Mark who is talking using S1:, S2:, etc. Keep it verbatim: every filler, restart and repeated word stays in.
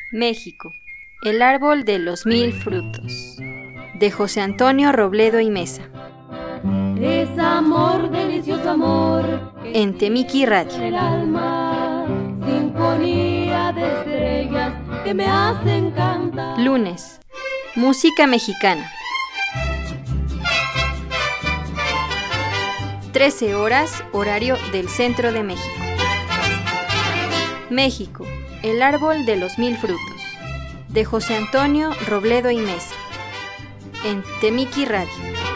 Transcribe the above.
S1: México, el árbol de los mil frutos, de José Antonio Robledo y Mesa.
S2: Es amor, delicioso amor,
S1: en Temiki Radio.
S2: el alma, sinfonía de estrellas que me hacen cantar.
S1: Lunes, música mexicana. trece horas, horario del centro de México. México, el árbol de los mil frutos, de José Antonio Robledo y Mesa, en Temiki Radio.